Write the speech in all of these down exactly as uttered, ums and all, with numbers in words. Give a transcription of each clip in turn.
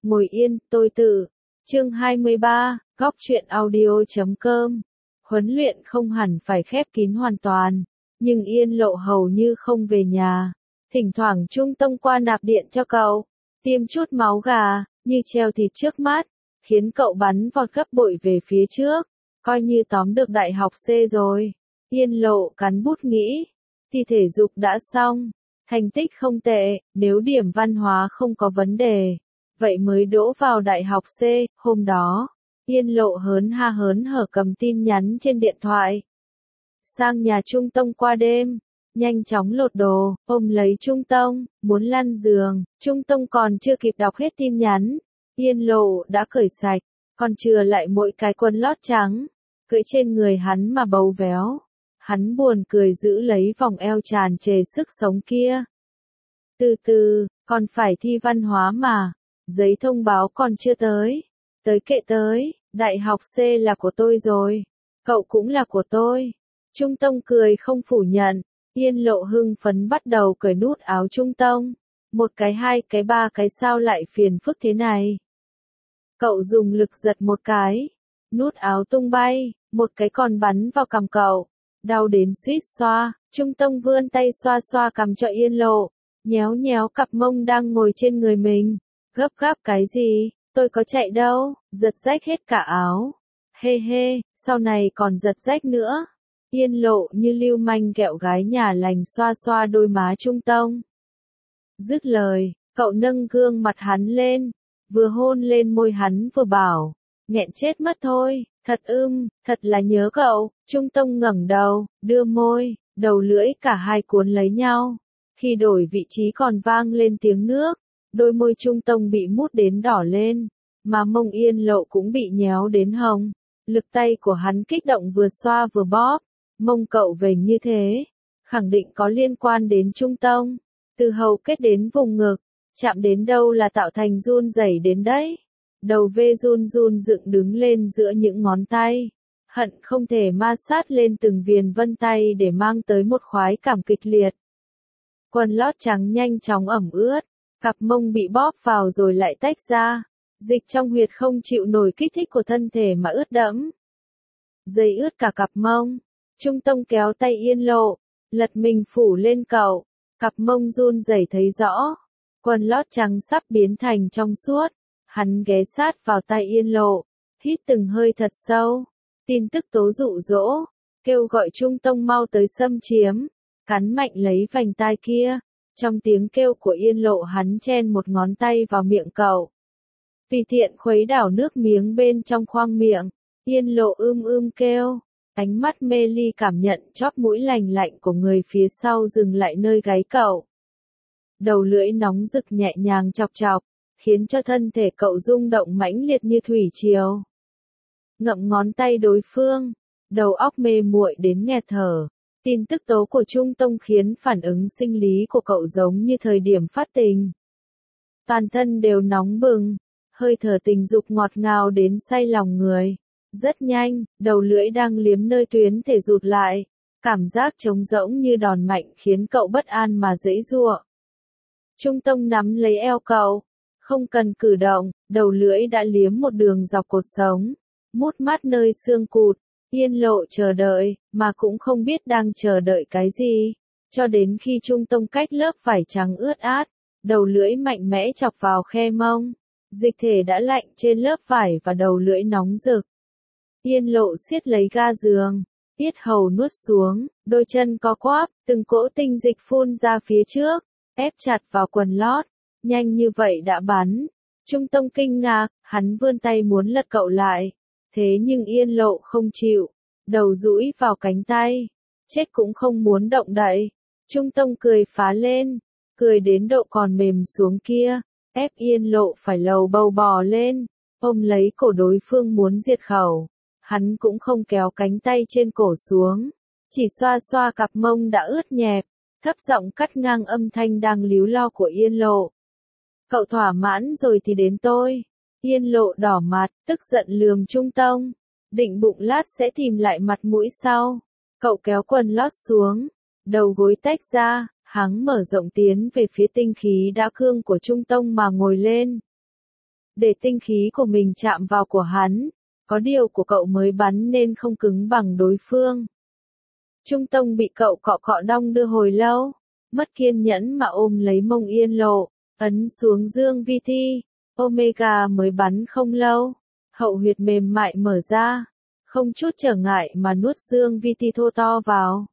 Ngồi yên, tôi tự. Chương hai mươi ba, góc truyện audio.com. Huấn luyện không hẳn phải khép kín hoàn toàn, nhưng Yên Lộ hầu như không về nhà. Thỉnh thoảng Trung Tông qua nạp điện cho cậu, tiêm chút máu gà, như treo thịt trước mắt, khiến cậu bắn vọt gấp bội về phía trước, coi như tóm được đại học C rồi. Yên Lộ cắn bút nghĩ, thì thể dục đã xong, thành tích không tệ, nếu điểm văn hóa không có vấn đề, vậy mới đỗ vào đại học C. Hôm đó, Yên Lộ hớn ha hớn hở cầm tin nhắn trên điện thoại. Sang nhà Trung Tông qua đêm, nhanh chóng lột đồ, ôm lấy Trung Tông, muốn lăn giường. Trung Tông còn chưa kịp đọc hết tin nhắn, Yên Lộ đã cởi sạch, còn chừa lại mỗi cái quần lót trắng, cưỡi trên người hắn mà bấu véo. Hắn buồn cười giữ lấy vòng eo tràn trề sức sống kia. Từ từ, còn phải thi văn hóa mà, giấy thông báo còn chưa tới. Tới kệ tới, đại học C là của tôi rồi, cậu cũng là của tôi. Trung Tông cười không phủ nhận, Yên Lộ hưng phấn bắt đầu cởi nút áo Trung Tông. Một cái hai cái ba cái sao lại phiền phức thế này. Cậu dùng lực giật một cái, nút áo tung bay, một cái còn bắn vào cằm cậu. Đau đến suýt xoa, Trung Tông vươn tay xoa xoa cằm cho Yên Lộ, nhéo nhéo cặp mông đang ngồi trên người mình. Gấp gáp cái gì, tôi có chạy đâu, giật rách hết cả áo. Hê hê, sau này còn giật rách nữa. Yên Lộ như lưu manh kẹo gái nhà lành xoa xoa đôi má Trung Tông. Dứt lời, cậu nâng gương mặt hắn lên, vừa hôn lên môi hắn vừa bảo, nghẹn chết mất thôi, thật ưm, thật là nhớ cậu. Trung Tông ngẩng đầu, đưa môi, đầu lưỡi cả hai cuốn lấy nhau. Khi đổi vị trí còn vang lên tiếng nước, đôi môi Trung Tông bị mút đến đỏ lên, mà mông Yên Lộ cũng bị nhéo đến hồng. Lực tay của hắn kích động vừa xoa vừa bóp, mông cậu vểnh như thế, khẳng định có liên quan đến Trung Tông. Từ hầu kết đến vùng ngực, chạm đến đâu là tạo thành run rẩy đến đấy. Đầu vê run run dựng đứng lên giữa những ngón tay, hận không thể ma sát lên từng viền vân tay để mang tới một khoái cảm kịch liệt. Quần lót trắng nhanh chóng ẩm ướt, cặp mông bị bóp vào rồi lại tách ra, dịch trong huyệt không chịu nổi kích thích của thân thể mà ướt đẫm. Dây ướt cả cặp mông, Trung Tông kéo tay Yên Lộ, lật mình phủ lên cậu, cặp mông run rẩy thấy rõ, quần lót trắng sắp biến thành trong suốt. Hắn ghé sát vào tai Yên Lộ, hít từng hơi thật sâu. Tin tức tố dụ dỗ, kêu gọi Trung Tông mau tới xâm chiếm, cắn mạnh lấy vành tai kia. Trong tiếng kêu của Yên Lộ hắn chen một ngón tay vào miệng cậu. Vì tiện khuấy đảo nước miếng bên trong khoang miệng, Yên Lộ ưm ưm kêu. Ánh mắt mê ly cảm nhận chóp mũi lành lạnh của người phía sau dừng lại nơi gáy cậu. Đầu lưỡi nóng rực nhẹ nhàng chọc chọc, khiến cho thân thể cậu rung động mãnh liệt như thủy triều. Ngậm ngón tay đối phương, đầu óc mê muội đến nghẹt thở. Tin tức tố của Trung Tông khiến phản ứng sinh lý của cậu giống như thời điểm phát tình. Toàn thân đều nóng bừng, hơi thở tình dục ngọt ngào đến say lòng người. Rất nhanh, đầu lưỡi đang liếm nơi tuyến thể rụt lại. Cảm giác trống rỗng như đòn mạnh khiến cậu bất an mà giãy giụa. Trung Tông nắm lấy eo cậu. Không cần cử động, đầu lưỡi đã liếm một đường dọc cột sống, mút mát nơi xương cụt. Yên Lộ chờ đợi, mà cũng không biết đang chờ đợi cái gì. Cho đến khi Trung Tông cách lớp vải trắng ướt át, đầu lưỡi mạnh mẽ chọc vào khe mông. Dịch thể đã lạnh trên lớp vải và đầu lưỡi nóng rực. Yên Lộ siết lấy ga giường, yết hầu nuốt xuống, đôi chân co quắp, từng cỗ tinh dịch phun ra phía trước, ép chặt vào quần lót. Nhanh như vậy đã bắn. Trung Tông kinh ngạc, hắn vươn tay muốn lật cậu lại. Thế nhưng Yên Lộ không chịu. Đầu dũi vào cánh tay. Chết cũng không muốn động đậy. Trung Tông cười phá lên. Cười đến độ còn mềm xuống kia. Ép Yên Lộ phải lầu bầu bò lên. Ôm lấy cổ đối phương muốn diệt khẩu. Hắn cũng không kéo cánh tay trên cổ xuống. Chỉ xoa xoa cặp mông đã ướt nhẹp. Thấp giọng cắt ngang âm thanh đang líu lo của Yên Lộ. Cậu thỏa mãn rồi thì đến tôi. Yên Lộ đỏ mặt, tức giận lườm Trung Tông. Định bụng lát sẽ tìm lại mặt mũi sau. Cậu kéo quần lót xuống. Đầu gối tách ra, hắn mở rộng tiến về phía tinh khí đã cương của Trung Tông mà ngồi lên. để tinh khí của mình chạm vào của hắn. Có điều của cậu mới bắn nên không cứng bằng đối phương. Trung Tông bị cậu cọ cọ đong đưa hồi lâu, mất kiên nhẫn mà ôm lấy mông Yên Lộ, ấn xuống Dương Vi Thi. Omega mới bắn không lâu, hậu huyệt mềm mại mở ra, không chút trở ngại mà nuốt Dương Vi Thi thô to vào.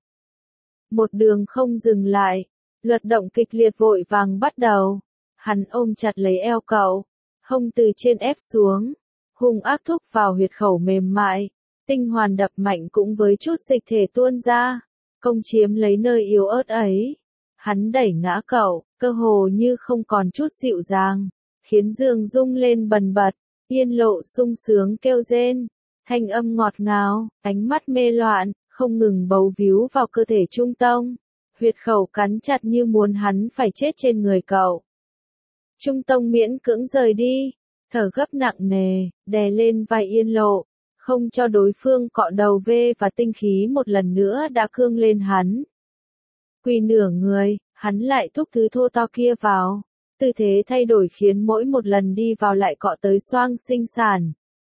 Một đường không dừng lại, luật động kịch liệt vội vàng bắt đầu. Hắn ôm chặt lấy eo cậu, hông từ trên ép xuống, hung ác thúc vào huyệt khẩu mềm mại, tinh hoàn đập mạnh cũng với chút dịch thể tuôn ra, công chiếm lấy nơi yếu ớt ấy. Hắn đẩy ngã cậu, cơ hồ như không còn chút dịu dàng, khiến giường rung lên bần bật. Yên Lộ sung sướng kêu rên, thanh âm ngọt ngào, ánh mắt mê loạn, không ngừng bấu víu vào cơ thể Trung Tông, huyệt khẩu cắn chặt như muốn hắn phải chết trên người cậu. Trung Tông miễn cưỡng rời đi, thở gấp nặng nề, đè lên vai Yên Lộ, không cho đối phương cọ đầu về và tinh khí một lần nữa đã cương lên hắn. Quỳ nửa người, hắn lại thúc thứ thô to kia vào, tư thế thay đổi khiến mỗi một lần đi vào lại cọ tới xoang sinh sản.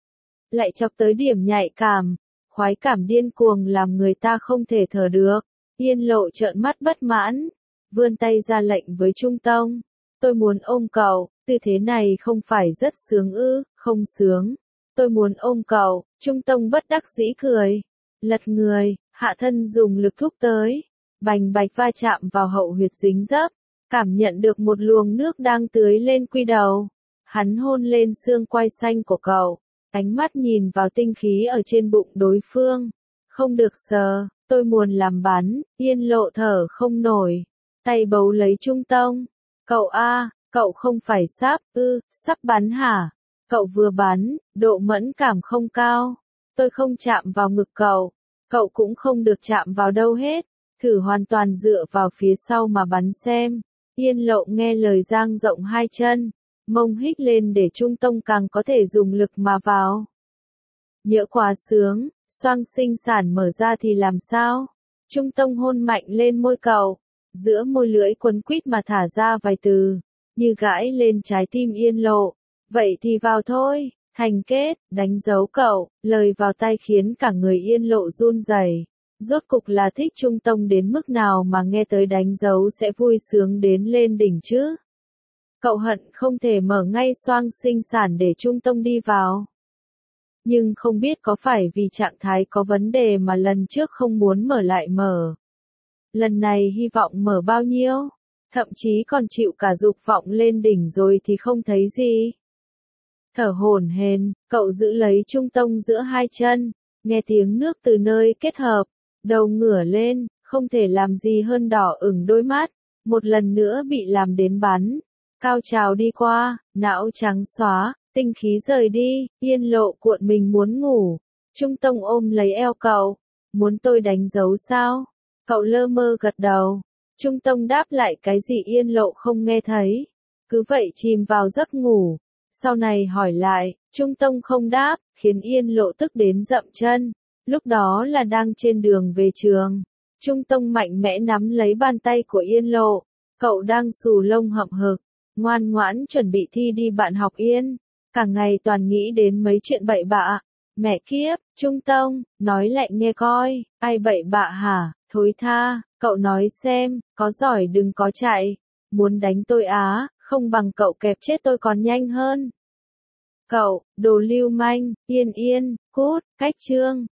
Lại chọc tới điểm nhạy cảm, khoái cảm điên cuồng làm người ta không thể thở được. Yên Lộ trợn mắt bất mãn, vươn tay ra lệnh với Trung Tông. Tôi muốn ôm cậu, tư thế này không phải rất sướng ư? Không sướng. Tôi muốn ôm cậu. Trung Tông bất đắc dĩ cười, lật người, hạ thân dùng lực thúc tới, bành bạch va chạm vào hậu huyệt dính dấp, cảm nhận được một luồng nước đang tưới lên quy đầu. Hắn hôn lên xương quai xanh của cậu, ánh mắt nhìn vào tinh khí ở trên bụng đối phương. Không được sờ, tôi muốn làm bắn. Yên Lộ thở không nổi, tay bấu lấy Trung Tông. Cậu a, cậu không phải sắp, ư, sắp bắn hả? Cậu vừa bắn, độ mẫn cảm không cao. Tôi không chạm vào ngực cậu, cậu cũng không được chạm vào đâu hết. Thử hoàn toàn dựa vào phía sau mà bắn xem. Yên Lộ nghe lời dang rộng hai chân, mông hích lên để Trung Tông càng có thể dùng lực mà vào. Nhỡ quá sướng, xoang sinh sản mở ra thì làm sao? Trung Tông hôn mạnh lên môi cậu, giữa môi lưỡi quấn quýt mà thả ra vài từ, như gãi lên trái tim Yên Lộ. Vậy thì vào thôi, thành kết, đánh dấu cậu, lời vào tai khiến cả người Yên Lộ run rẩy. Rốt cục là thích Trung Tông đến mức nào mà nghe tới đánh dấu sẽ vui sướng đến lên đỉnh chứ? Cậu hận không thể mở ngay xoang sinh sản để Trung Tông đi vào. Nhưng không biết có phải vì trạng thái có vấn đề mà lần trước không muốn mở lại mở. Lần này hy vọng mở bao nhiêu? Thậm chí còn chịu cả dục vọng lên đỉnh rồi thì không thấy gì. Thở hổn hển, cậu giữ lấy Trung Tông giữa hai chân, nghe tiếng nước từ nơi kết hợp, đầu ngửa lên, không thể làm gì hơn đỏ ửng đôi mắt, một lần nữa bị làm đến bắn. Cao trào đi qua, não trắng xóa, tinh khí rời đi, Yên Lộ cuộn mình muốn ngủ. Trung Tông ôm lấy eo cậu, muốn tôi đánh dấu sao? Cậu lơ mơ gật đầu. Trung Tông đáp lại cái gì Yên Lộ không nghe thấy. Cứ vậy chìm vào giấc ngủ. Sau này hỏi lại, Trung Tông không đáp, khiến Yên Lộ tức đến dậm chân. Lúc đó là đang trên đường về trường. Trung Tông mạnh mẽ nắm lấy bàn tay của Yên Lộ. Cậu đang xù lông hậm hực, ngoan ngoãn chuẩn bị thi đi bạn học Yên. Cả ngày toàn nghĩ đến mấy chuyện bậy bạ. Mẹ kiếp, Trung Tông, nói lại nghe coi, ai bậy bạ hả, thối tha, cậu nói xem, có giỏi đừng có chạy. Muốn đánh tôi á, không bằng cậu kẹp chết tôi còn nhanh hơn. Cậu, đồ lưu manh, Yên Yên, cút, cách chương.